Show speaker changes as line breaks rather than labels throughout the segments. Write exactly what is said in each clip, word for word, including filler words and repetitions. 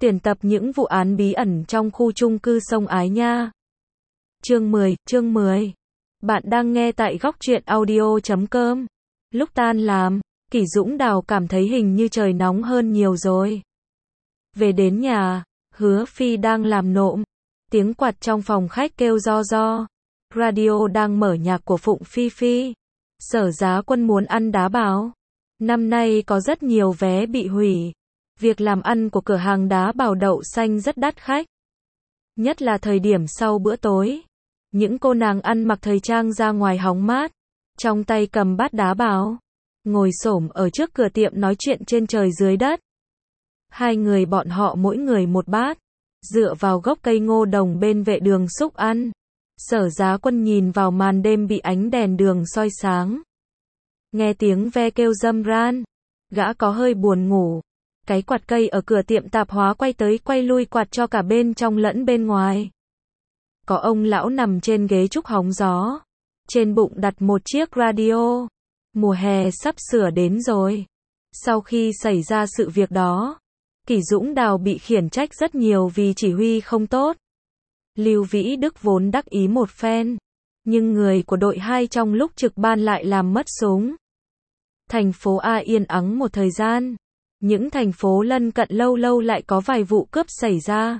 tuyển tập những vụ án bí ẩn trong khu chung cư Sông Ái Nha. Chương mười, chương mười. Bạn đang nghe tại góc truyện audio chấm com. Lúc tan làm, Kỷ Dũng Đào cảm thấy hình như trời nóng hơn nhiều rồi. Về đến nhà, Hứa Phi đang làm nộm. Tiếng quạt trong phòng khách kêu ro ro. Radio đang mở nhạc của Phụng Phi Phi. Sở Giá Quân muốn ăn đá bào. Năm nay có rất nhiều vé bị hủy. Việc làm ăn của cửa hàng đá bào đậu xanh rất đắt khách. Nhất là thời điểm sau bữa tối. Những cô nàng ăn mặc thời trang ra ngoài hóng mát. Trong tay cầm bát đá bào. Ngồi xổm ở trước cửa tiệm nói chuyện trên trời dưới đất. Hai người bọn họ mỗi người một bát. Dựa vào gốc cây ngô đồng bên vệ đường xúc ăn. Sở Giá Quân nhìn vào màn đêm bị ánh đèn đường soi sáng. Nghe tiếng ve kêu râm ran. Gã có hơi buồn ngủ. Cái quạt cây ở cửa tiệm tạp hóa quay tới quay lui quạt cho cả bên trong lẫn bên ngoài. Có ông lão nằm trên ghế trúc hóng gió. Trên bụng đặt một chiếc radio. Mùa hè sắp sửa đến rồi. Sau khi xảy ra sự việc đó, Kỷ Dũng Đào bị khiển trách rất nhiều vì chỉ huy không tốt. Lưu Vĩ Đức vốn đắc ý một phen. Nhưng người của đội hai trong lúc trực ban lại làm mất súng. Thành phố A yên ắng một thời gian. Những thành phố lân cận lâu lâu lại có vài vụ cướp xảy ra.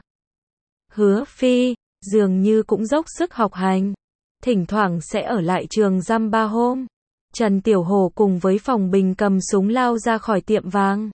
Hứa Phi, dường như cũng dốc sức học hành. Thỉnh thoảng sẽ ở lại trường dăm ba hôm. Trần Tiểu Hồ cùng với Phòng Bình cầm súng lao ra khỏi tiệm vàng.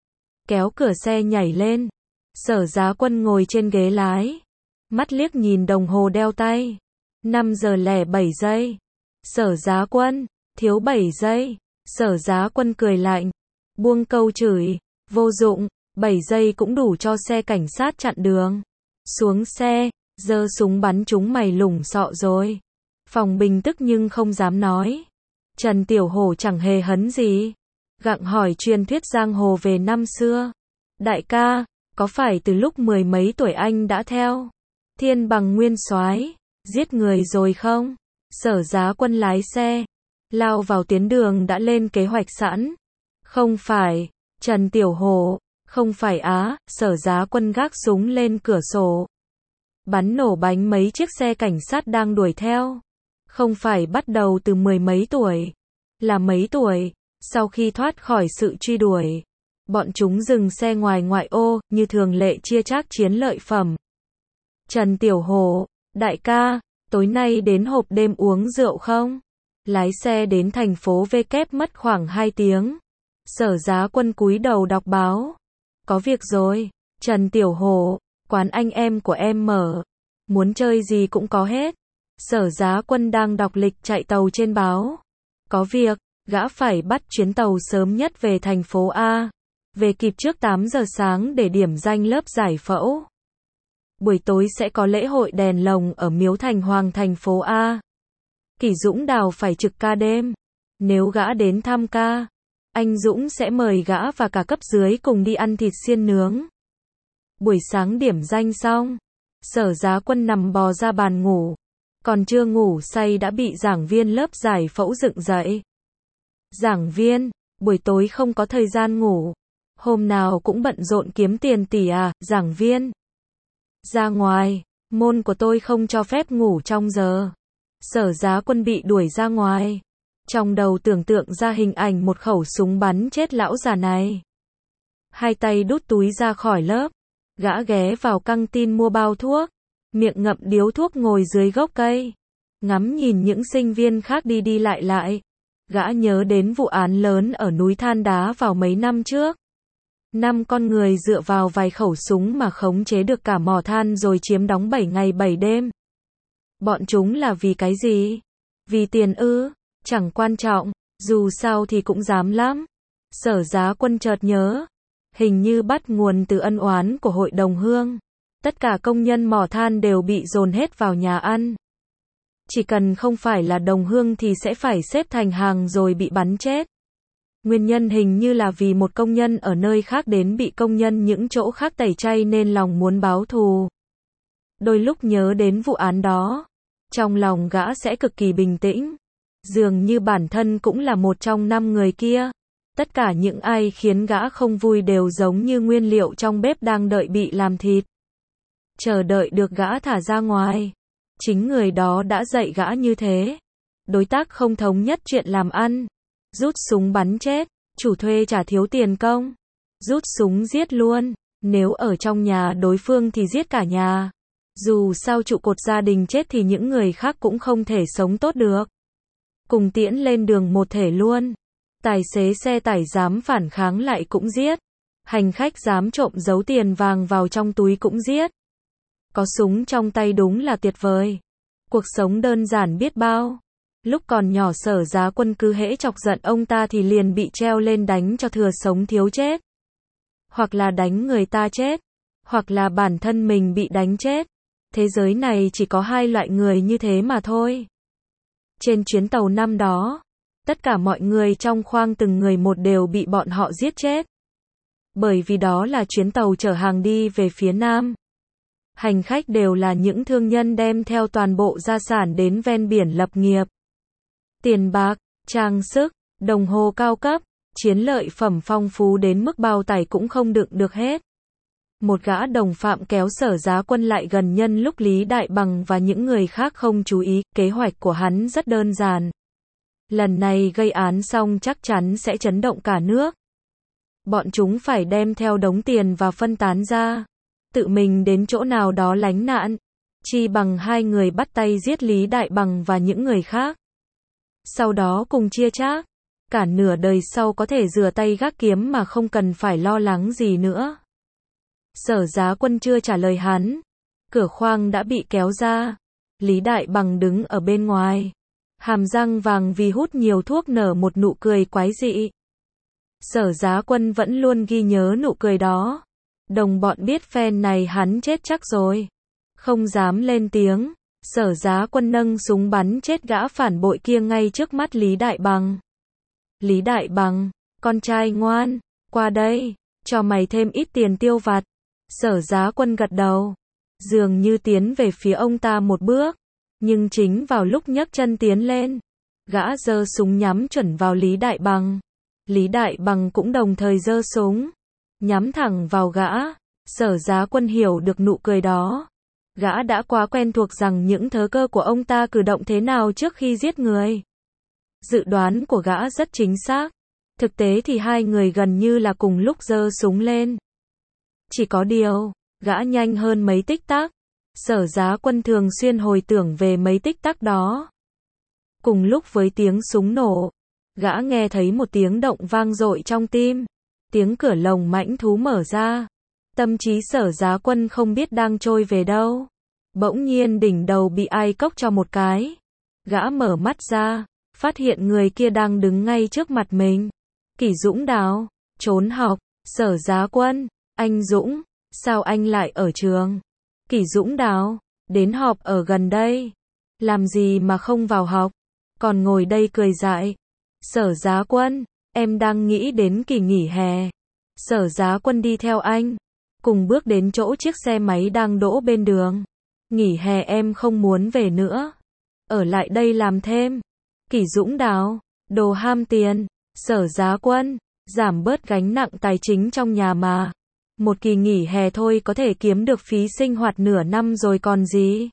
Kéo cửa xe nhảy lên. Sở Giá Quân ngồi trên ghế lái. Mắt liếc nhìn đồng hồ đeo tay. năm giờ lẻ bảy giây. Sở Giá Quân, thiếu bảy giây. Sở Giá Quân cười lạnh. Buông câu chửi. Vô dụng, bảy giây cũng đủ cho xe cảnh sát chặn đường. Xuống xe, giơ súng bắn chúng mày lủng sọ rồi. Phòng Bình tức nhưng không dám nói. Trần Tiểu Hổ chẳng hề hấn gì. Gặng hỏi truyền thuyết giang hồ về năm xưa. Đại ca, có phải từ lúc mười mấy tuổi anh đã theo Thiên Bằng Nguyên Soái giết người rồi không? Sở Giá Quân lái xe, lao vào tuyến đường đã lên kế hoạch sẵn. Không phải, Trần Tiểu Hổ, không phải á, Sở Giá Quân gác súng lên cửa sổ. Bắn nổ bánh mấy chiếc xe cảnh sát đang đuổi theo. Không phải bắt đầu từ mười mấy tuổi, là mấy tuổi, sau khi thoát khỏi sự truy đuổi. Bọn chúng dừng xe ngoài ngoại ô, như thường lệ chia chác chiến lợi phẩm. Trần Tiểu Hổ, đại ca, tối nay đến hộp đêm uống rượu không? Lái xe đến thành phố V kép mất khoảng hai tiếng. Sở Giá Quân cúi đầu đọc báo. Có việc rồi, Trần Tiểu Hổ, quán anh em của em mở. Muốn chơi gì cũng có hết. Sở Giá Quân đang đọc lịch chạy tàu trên báo. Có việc, gã phải bắt chuyến tàu sớm nhất về thành phố A. Về kịp trước tám giờ sáng để điểm danh lớp giải phẫu. Buổi tối sẽ có lễ hội đèn lồng ở Miếu Thành Hoàng thành phố A. Kỷ Dũng Đào phải trực ca đêm. Nếu gã đến thăm ca, anh Dũng sẽ mời gã và cả cấp dưới cùng đi ăn thịt xiên nướng. Buổi sáng điểm danh xong, Sở Giá Quân nằm bò ra bàn ngủ. Còn chưa ngủ say đã bị giảng viên lớp giải phẫu dựng dậy. Giảng viên, buổi tối không có thời gian ngủ. Hôm nào cũng bận rộn kiếm tiền tỷ à, giảng viên. Ra ngoài, môn của tôi không cho phép ngủ trong giờ. Sở Giá Quân bị đuổi ra ngoài. Trong đầu tưởng tượng ra hình ảnh một khẩu súng bắn chết lão già này. Hai tay đút túi ra khỏi lớp. Gã ghé vào căng tin mua bao thuốc. Miệng ngậm điếu thuốc ngồi dưới gốc cây. Ngắm nhìn những sinh viên khác đi đi lại lại. Gã nhớ đến vụ án lớn ở núi Than Đá vào mấy năm trước. Năm con người dựa vào vài khẩu súng mà khống chế được cả mỏ than rồi chiếm đóng bảy ngày bảy đêm. Bọn chúng là vì cái gì? Vì tiền ư? Chẳng quan trọng, dù sao thì cũng dám lắm. Sở Giá Quân chợt nhớ. Hình như bắt nguồn từ ân oán của hội đồng hương. Tất cả công nhân mỏ than đều bị dồn hết vào nhà ăn. Chỉ cần không phải là đồng hương thì sẽ phải xếp thành hàng rồi bị bắn chết. Nguyên nhân hình như là vì một công nhân ở nơi khác đến bị công nhân những chỗ khác tẩy chay nên lòng muốn báo thù. Đôi lúc nhớ đến vụ án đó, trong lòng gã sẽ cực kỳ bình tĩnh. Dường như bản thân cũng là một trong năm người kia. Tất cả những ai khiến gã không vui đều giống như nguyên liệu trong bếp đang đợi bị làm thịt. Chờ đợi được gã thả ra ngoài. Chính người đó đã dạy gã như thế. Đối tác không thống nhất chuyện làm ăn. Rút súng bắn chết. Chủ thuê trả thiếu tiền công. Rút súng giết luôn. Nếu ở trong nhà đối phương thì giết cả nhà. Dù sao trụ cột gia đình chết thì những người khác cũng không thể sống tốt được. Cùng tiễn lên đường một thể luôn. Tài xế xe tải dám phản kháng lại cũng giết. Hành khách dám trộm giấu tiền vàng vào trong túi cũng giết. Có súng trong tay đúng là tuyệt vời. Cuộc sống đơn giản biết bao. Lúc còn nhỏ Sở Giá Quân cứ hễ chọc giận ông ta thì liền bị treo lên đánh cho thừa sống thiếu chết. Hoặc là đánh người ta chết. Hoặc là bản thân mình bị đánh chết. Thế giới này chỉ có hai loại người như thế mà thôi. Trên chuyến tàu năm đó, tất cả mọi người trong khoang từng người một đều bị bọn họ giết chết. Bởi vì đó là chuyến tàu chở hàng đi về phía Nam. Hành khách đều là những thương nhân đem theo toàn bộ gia sản đến ven biển lập nghiệp. Tiền bạc, trang sức, đồng hồ cao cấp, chiến lợi phẩm phong phú đến mức bao tải cũng không đựng được hết. Một gã đồng phạm kéo Sở Giá Quân lại gần nhân lúc Lý Đại Bằng và những người khác không chú ý, kế hoạch của hắn rất đơn giản. Lần này gây án xong chắc chắn sẽ chấn động cả nước. Bọn chúng phải đem theo đống tiền và phân tán ra. Tự mình đến chỗ nào đó lánh nạn. Chi bằng hai người bắt tay giết Lý Đại Bằng và những người khác. Sau đó cùng chia chác. Cả nửa đời sau có thể rửa tay gác kiếm mà không cần phải lo lắng gì nữa. Sở Giá Quân chưa trả lời hắn. Cửa khoang đã bị kéo ra. Lý Đại Bằng đứng ở bên ngoài. Hàm răng vàng vì hút nhiều thuốc nở một nụ cười quái dị. Sở Giá Quân vẫn luôn ghi nhớ nụ cười đó. Đồng bọn biết phen này hắn chết chắc rồi. Không dám lên tiếng. Sở Giá Quân nâng súng bắn chết gã phản bội kia ngay trước mắt Lý Đại Bằng. Lý Đại Bằng, con trai ngoan, qua đây, cho mày thêm ít tiền tiêu vặt. Sở Giá Quân gật đầu. Dường như tiến về phía ông ta một bước. Nhưng chính vào lúc nhấc chân tiến lên, gã giơ súng nhắm chuẩn vào Lý Đại Bằng. Lý Đại Bằng cũng đồng thời giơ súng, nhắm thẳng vào gã. Sở Giá Quân hiểu được nụ cười đó. Gã đã quá quen thuộc rằng những thớ cơ của ông ta cử động thế nào trước khi giết người. Dự đoán của gã rất chính xác. Thực tế thì hai người gần như là cùng lúc giơ súng lên. Chỉ có điều, gã nhanh hơn mấy tích tắc. Sở Giá Quân thường xuyên hồi tưởng về mấy tích tắc đó. Cùng lúc với tiếng súng nổ, gã nghe thấy một tiếng động vang dội trong tim. Tiếng cửa lồng mãnh thú mở ra. Tâm trí Sở Giá Quân không biết đang trôi về đâu. Bỗng nhiên đỉnh đầu bị ai cốc cho một cái. Gã mở mắt ra, phát hiện người kia đang đứng ngay trước mặt mình. Kỷ Dũng Đào, trốn học. Sở Giá Quân, anh Dũng, sao anh lại ở trường? Kỷ Dũng Đào, đến họp ở gần đây. Làm gì mà không vào học, còn ngồi đây cười dại. Sở Giá Quân, em đang nghĩ đến kỳ nghỉ hè. Sở Giá Quân đi theo anh, cùng bước đến chỗ chiếc xe máy đang đỗ bên đường. Nghỉ hè em không muốn về nữa, ở lại đây làm thêm. Kỷ Dũng Đào, đồ ham tiền. Sở Giá Quân, giảm bớt gánh nặng tài chính trong nhà mà. Một kỳ nghỉ hè thôi có thể kiếm được phí sinh hoạt nửa năm rồi còn gì.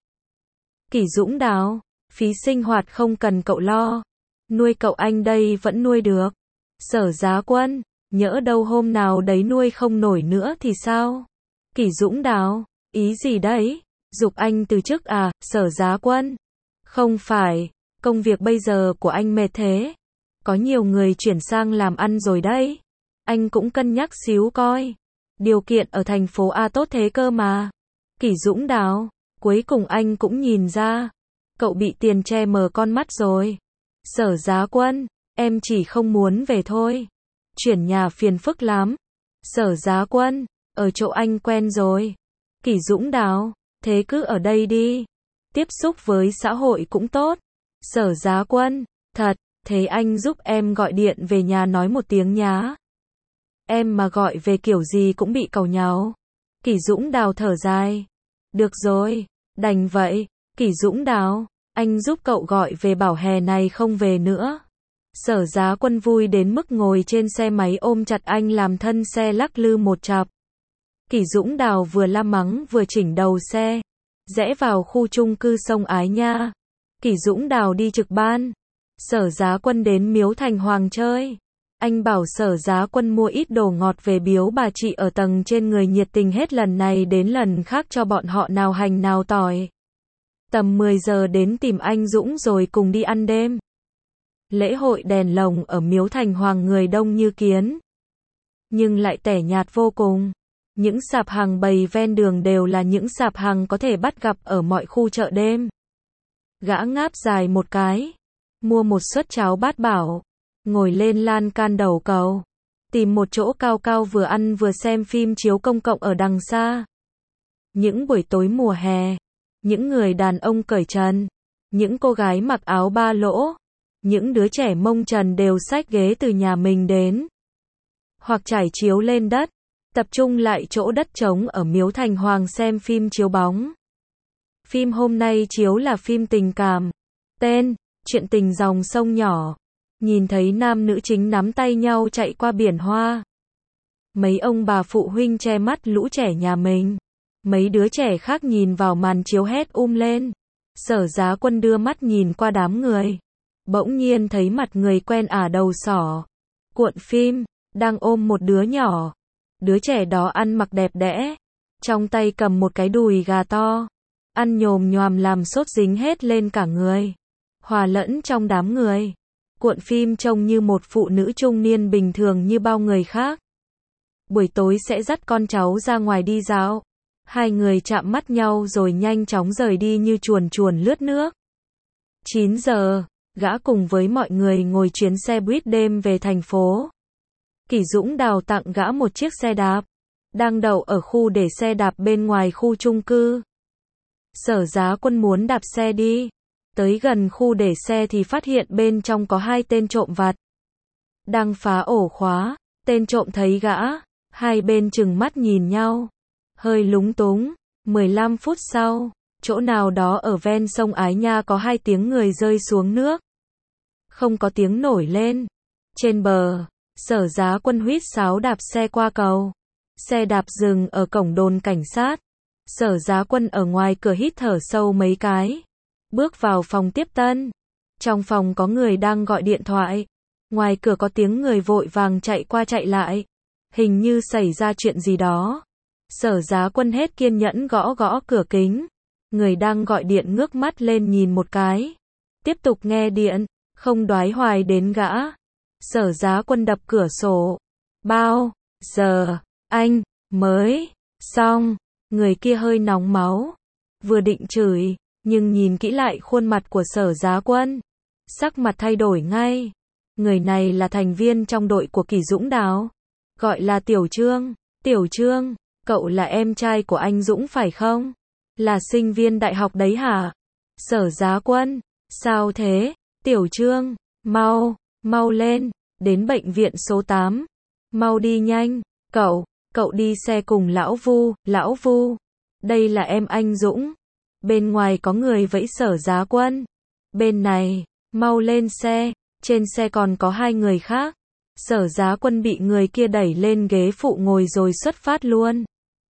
Kỷ Dũng Đào, phí sinh hoạt không cần cậu lo. Nuôi cậu anh đây vẫn nuôi được. Sở Giá Quân, nhỡ đâu hôm nào đấy nuôi không nổi nữa thì sao? Kỷ Dũng Đào, ý gì đấy? Giục anh từ chức à? Sở Giá Quân, không phải, công việc bây giờ của anh mệt thế. Có nhiều người chuyển sang làm ăn rồi đấy. Anh cũng cân nhắc xíu coi. Điều kiện ở thành phố A tốt thế cơ mà. Kỷ Dũng Đào, cuối cùng anh cũng nhìn ra. Cậu bị tiền che mờ con mắt rồi. Sở Giá Quân, em chỉ không muốn về thôi. Chuyển nhà phiền phức lắm. Sở Giá Quân, ở chỗ anh quen rồi. Kỷ Dũng Đào, thế cứ ở đây đi. Tiếp xúc với xã hội cũng tốt. Sở Giá Quân, thật, thế anh giúp em gọi điện về nhà nói một tiếng nhá. Em mà gọi về kiểu gì cũng bị càu nhàu. Kỷ Dũng Đào thở dài. Được rồi, đành vậy. Kỷ Dũng Đào, anh giúp cậu gọi về bảo hè này không về nữa. Sở Giá Quân vui đến mức ngồi trên xe máy ôm chặt anh làm thân xe lắc lư một chặp. Kỷ Dũng Đào vừa la mắng vừa chỉnh đầu xe, rẽ vào khu chung cư sông Ái Nha. Kỷ Dũng Đào đi trực ban. Sở Giá Quân đến Miếu Thành Hoàng chơi. Anh bảo Sở Giá Quân mua ít đồ ngọt về biếu bà chị ở tầng trên, người nhiệt tình hết lần này đến lần khác cho bọn họ nào hành nào tỏi. Tầm mười giờ đến tìm anh Dũng rồi cùng đi ăn đêm. Lễ hội đèn lồng ở Miếu Thành Hoàng người đông như kiến, nhưng lại tẻ nhạt vô cùng. Những sạp hàng bày ven đường đều là những sạp hàng có thể bắt gặp ở mọi khu chợ đêm. Gã ngáp dài một cái, mua một suất cháo bát bảo, ngồi lên lan can đầu cầu, tìm một chỗ cao cao vừa ăn vừa xem phim chiếu công cộng ở đằng xa. Những buổi tối mùa hè, những người đàn ông cởi trần, những cô gái mặc áo ba lỗ, những đứa trẻ mông trần đều xách ghế từ nhà mình đến, hoặc trải chiếu lên đất, tập trung lại chỗ đất trống ở Miếu Thành Hoàng xem phim chiếu bóng. Phim hôm nay chiếu là phim tình cảm. Tên, Chuyện tình dòng sông nhỏ. Nhìn thấy nam nữ chính nắm tay nhau chạy qua biển hoa. Mấy ông bà phụ huynh che mắt lũ trẻ nhà mình. Mấy đứa trẻ khác nhìn vào màn chiếu hét um lên. Sở Giá Quân đưa mắt nhìn qua đám người. Bỗng nhiên thấy mặt người quen ả đầu sỏ. Cuộn phim, đang ôm một đứa nhỏ. Đứa trẻ đó ăn mặc đẹp đẽ, trong tay cầm một cái đùi gà to, ăn nhồm nhoàm làm sốt dính hết lên cả người, hòa lẫn trong đám người. Cuộn phim trông như một phụ nữ trung niên bình thường như bao người khác. Buổi tối sẽ dắt con cháu ra ngoài đi dạo. Hai người chạm mắt nhau rồi nhanh chóng rời đi như chuồn chuồn lướt nước. chín giờ, gã cùng với mọi người ngồi chuyến xe buýt đêm về thành phố. Kỷ Dũng Đào tặng gã một chiếc xe đạp, đang đậu ở khu để xe đạp bên ngoài khu chung cư. Sở Giá Quân muốn đạp xe đi, tới gần khu để xe thì phát hiện bên trong có hai tên trộm vặt, đang phá ổ khóa. Tên trộm thấy gã, hai bên trừng mắt nhìn nhau, hơi lúng túng. mười lăm phút sau, chỗ nào đó ở ven sông Ái Nha có hai tiếng người rơi xuống nước. Không có tiếng nổi lên. Trên bờ, Sở Giá Quân huýt sáo đạp xe qua cầu. Xe đạp dừng ở cổng đồn cảnh sát. Sở Giá Quân ở ngoài cửa hít thở sâu mấy cái, bước vào phòng tiếp tân. Trong phòng có người đang gọi điện thoại. Ngoài cửa có tiếng người vội vàng chạy qua chạy lại. Hình như xảy ra chuyện gì đó. Sở Giá Quân hết kiên nhẫn gõ gõ cửa kính. Người đang gọi điện ngước mắt lên nhìn một cái, tiếp tục nghe điện, không đoái hoài đến gã. Sở Giá Quân đập cửa sổ. Bao giờ anh mới xong? Người kia hơi nóng máu, vừa định chửi, nhưng nhìn kỹ lại khuôn mặt của Sở Giá Quân, sắc mặt thay đổi ngay. Người này là thành viên trong đội của Kỷ Dũng Đào, gọi là Tiểu Trương. Tiểu Trương, cậu là em trai của anh Dũng phải không? Là sinh viên đại học đấy hả? Sở Giá Quân, sao thế? Tiểu Trương, mau, mau lên, đến bệnh viện số tám. Mau đi nhanh, cậu, cậu đi xe cùng lão Vu, lão Vu. Đây là em anh Dũng. Bên ngoài có người vẫy Sở Giá Quân. Bên này, mau lên xe, trên xe còn có hai người khác. Sở Giá Quân bị người kia đẩy lên ghế phụ ngồi rồi xuất phát luôn.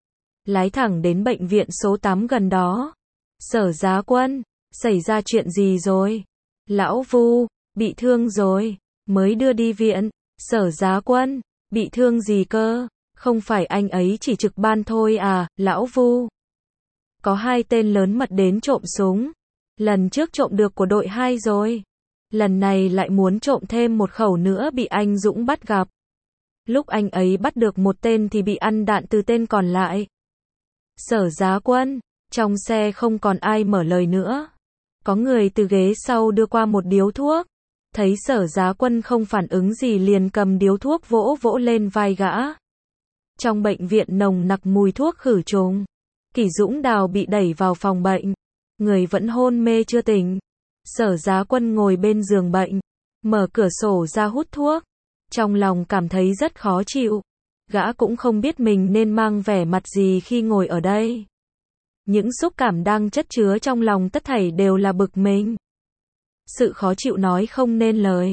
Lái thẳng đến bệnh viện số tám gần đó. Sở Giá Quân, xảy ra chuyện gì rồi? Lão Vu, bị thương rồi, mới đưa đi viện. Sở Giá Quân, bị thương gì cơ? Không phải anh ấy chỉ trực ban thôi à, lão Vu? Có hai tên lớn mật đến trộm súng. Lần trước trộm được của đội hai rồi. Lần này lại muốn trộm thêm một khẩu nữa bị anh Dũng bắt gặp. Lúc anh ấy bắt được một tên thì bị ăn đạn từ tên còn lại. Sở Giá Quân, trong xe không còn ai mở lời nữa. Có người từ ghế sau đưa qua một điếu thuốc. Thấy Sở Giá Quân không phản ứng gì liền cầm điếu thuốc vỗ vỗ lên vai gã. Trong bệnh viện nồng nặc mùi thuốc khử trùng. Kỷ Dũng Đào bị đẩy vào phòng bệnh. Người vẫn hôn mê chưa tỉnh. Sở Giá Quân ngồi bên giường bệnh, mở cửa sổ ra hút thuốc. Trong lòng cảm thấy rất khó chịu. Gã cũng không biết mình nên mang vẻ mặt gì khi ngồi ở đây. Những xúc cảm đang chất chứa trong lòng tất thảy đều là bực mình. Sự khó chịu nói không nên lời.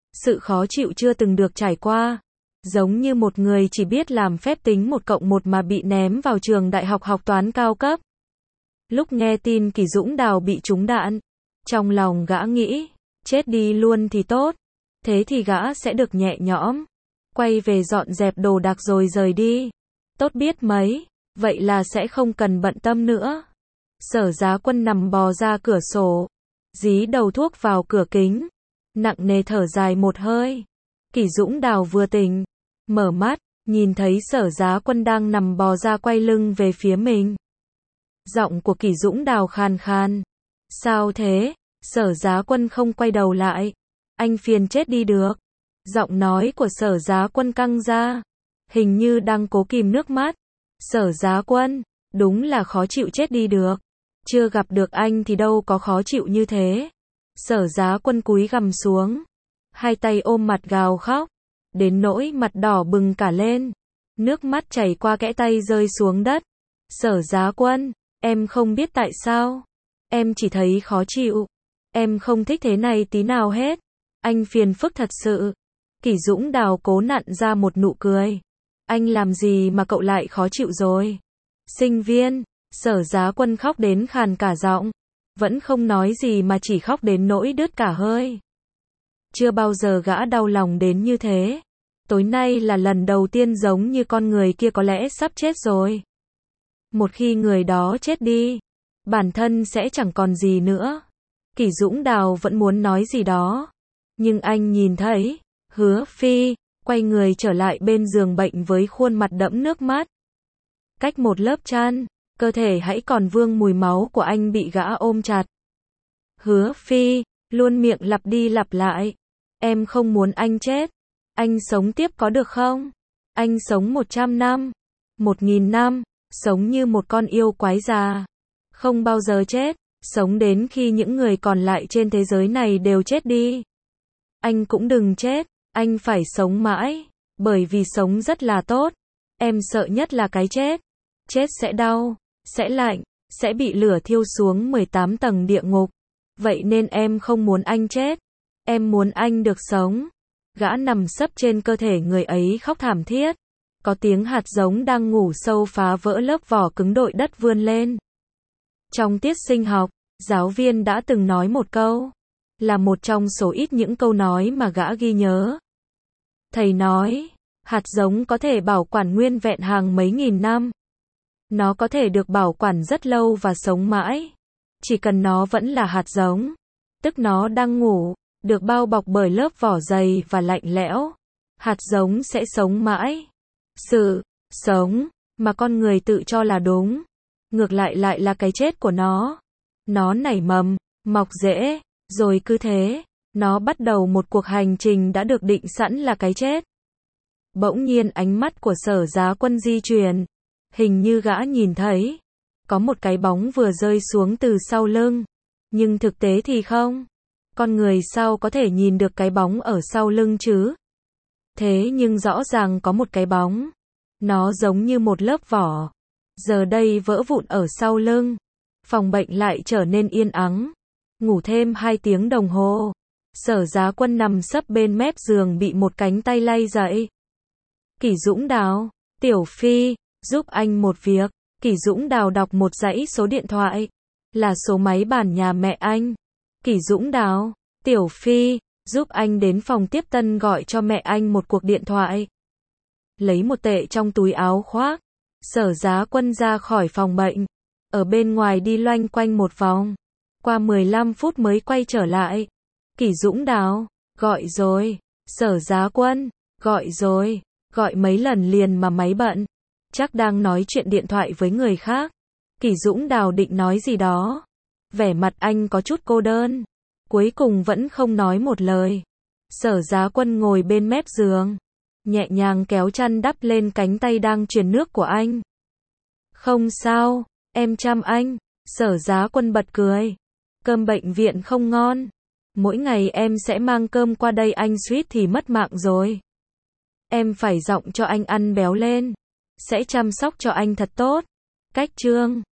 Sự khó chịu chưa từng được trải qua. Giống như một người chỉ biết làm phép tính một cộng một mà bị ném vào trường đại học học toán cao cấp. Lúc nghe tin Kỷ Dũng Đào bị trúng đạn, trong lòng gã nghĩ, chết đi luôn thì tốt. Thế thì gã sẽ được nhẹ nhõm. Quay về dọn dẹp đồ đạc rồi rời đi. Tốt biết mấy, vậy là sẽ không cần bận tâm nữa. Sở Giá Quân nằm bò ra cửa sổ, dí đầu thuốc vào cửa kính, nặng nề thở dài một hơi. Kỷ Dũng Đào vừa tỉnh, mở mắt, nhìn thấy Sở Giá Quân đang nằm bò ra quay lưng về phía mình. Giọng của Kỷ Dũng Đào khàn khàn. Sao thế? Sở Giá Quân không quay đầu lại. Anh phiền chết đi được. Giọng nói của Sở Giá Quân căng ra, hình như đang cố kìm nước mắt. Sở Giá Quân, đúng là khó chịu chết đi được. Chưa gặp được anh thì đâu có khó chịu như thế. Sở Giá Quân cúi gằm xuống, hai tay ôm mặt gào khóc, đến nỗi mặt đỏ bừng cả lên. Nước mắt chảy qua kẽ tay rơi xuống đất. Sở Giá Quân, em không biết tại sao. Em chỉ thấy khó chịu. Em không thích thế này tí nào hết. Anh phiền phức thật sự. Kỷ Dũng Đào cố nặn ra một nụ cười. Anh làm gì mà cậu lại khó chịu rồi? Sinh viên, Sở Giá Quân khóc đến khàn cả giọng. Vẫn không nói gì mà chỉ khóc đến nỗi đứt cả hơi. Chưa bao giờ gã đau lòng đến như thế. Tối nay là lần đầu tiên giống như con người kia có lẽ sắp chết rồi. Một khi người đó chết đi, bản thân sẽ chẳng còn gì nữa. Kỷ Dũng Đào vẫn muốn nói gì đó. Nhưng anh nhìn thấy, Hứa Phi, quay người trở lại bên giường bệnh với khuôn mặt đẫm nước mắt. Cách một lớp chăn, cơ thể hãy còn vương mùi máu của anh bị gã ôm chặt. Hứa Phi, luôn miệng lặp đi lặp lại. Em không muốn anh chết. Anh sống tiếp có được không? Anh sống một trăm năm, một nghìn năm, sống như một con yêu quái già. Không bao giờ chết, sống đến khi những người còn lại trên thế giới này đều chết đi. Anh cũng đừng chết, anh phải sống mãi, bởi vì sống rất là tốt. Em sợ nhất là cái chết. Chết sẽ đau, sẽ lạnh, sẽ bị lửa thiêu xuống mười tám tầng địa ngục. Vậy nên em không muốn anh chết. Em muốn anh được sống. Gã nằm sấp trên cơ thể người ấy khóc thảm thiết. Có tiếng hạt giống đang ngủ sâu phá vỡ lớp vỏ cứng đội đất vươn lên. Trong tiết sinh học, giáo viên đã từng nói một câu, là một trong số ít những câu nói mà gã ghi nhớ. Thầy nói, hạt giống có thể bảo quản nguyên vẹn hàng mấy nghìn năm. Nó có thể được bảo quản rất lâu và sống mãi. Chỉ cần nó vẫn là hạt giống, tức nó đang ngủ, được bao bọc bởi lớp vỏ dày và lạnh lẽo. Hạt giống sẽ sống mãi. Sự sống mà con người tự cho là đúng, ngược lại lại là cái chết của nó. Nó nảy mầm, mọc rễ, rồi cứ thế, nó bắt đầu một cuộc hành trình đã được định sẵn là cái chết. Bỗng nhiên ánh mắt của Sở Giá Quân di chuyển. Hình như gã nhìn thấy, có một cái bóng vừa rơi xuống từ sau lưng. Nhưng thực tế thì không. Con người sao có thể nhìn được cái bóng ở sau lưng chứ? Thế nhưng rõ ràng có một cái bóng. Nó giống như một lớp vỏ. Giờ đây vỡ vụn ở sau lưng. Phòng bệnh lại trở nên yên ắng. Ngủ thêm hai tiếng đồng hồ. Sở Giá Quân nằm sấp bên mép giường bị một cánh tay lay dậy. Kỷ Dũng Đào, Tiểu Phi, giúp anh một việc. Kỷ Dũng Đào đọc một dãy số điện thoại. Là số máy bàn nhà mẹ anh. Kỷ Dũng Đào, Tiểu Phi, giúp anh đến phòng tiếp tân gọi cho mẹ anh một cuộc điện thoại. Lấy một tệ trong túi áo khoác. Sở Giá Quân ra khỏi phòng bệnh. Ở bên ngoài đi loanh quanh một vòng. Qua mười lăm phút mới quay trở lại. Kỷ Dũng Đào, gọi rồi. Sở Giá Quân, gọi rồi. Gọi mấy lần liền mà máy bận. Chắc đang nói chuyện điện thoại với người khác. Kỷ Dũng Đào định nói gì đó. Vẻ mặt anh có chút cô đơn. Cuối cùng vẫn không nói một lời. Sở Giá Quân ngồi bên mép giường, nhẹ nhàng kéo chăn đắp lên cánh tay đang truyền nước của anh. Không sao, em chăm anh. Sở Giá Quân bật cười. Cơm bệnh viện không ngon. Mỗi ngày em sẽ mang cơm qua đây anh suýt thì mất mạng rồi. Em phải giọng cho anh ăn béo lên. Sẽ chăm sóc cho anh thật tốt. Cách chương